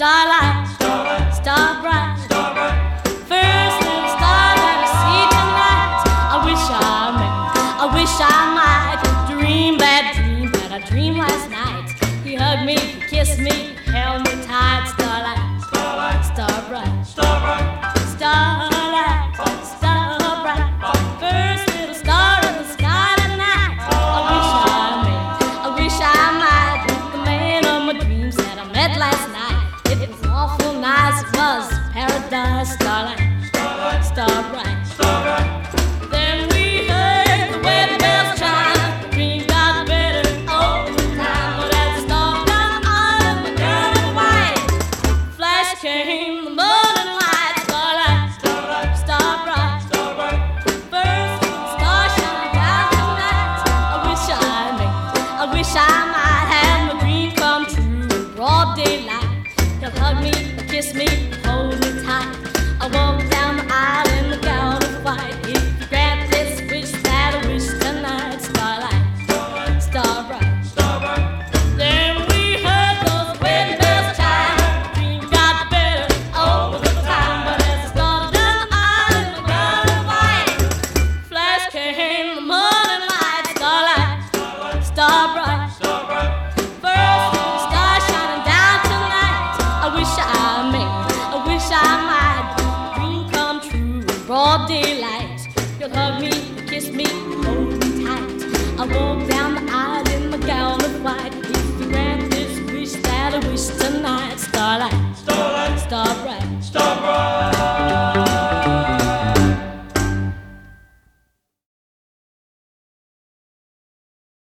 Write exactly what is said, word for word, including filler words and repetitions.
starlight, starlight, star bright, star bright. First little star that I see tonight. I wish I met, I wish I might dream that dream that I dreamed last night. He hugged me, he kissed me, held me tight. Starlight, starlight, star bright, star bright, starlight, star bright. First little star in the sky tonight. I wish I met, I wish I might the man of my dreams that I met last night. It was awful nice, it was paradise. Starlight, starlight, star bright, star bright. Then we heard the wedding bells chime. Dream got better all the time. But as the star got out of the girl in white, flash came the morning light. Starlight, starlight, star bright, star bright. First star shine down tonight. I wish I may, I wish I might have my dream come true in broad daylight. He'll hug me, kiss me, hold me tight. I walk down the aisle in the gown of white. If you grant this wish that I wish tonight. Starlight, starlight, star bright, star bright. Then we heard those wedding bells chime. Dream got better all the time. But as the star down the aisle in the gown of white, flash came the morning light. Starlight, starlight, star bright.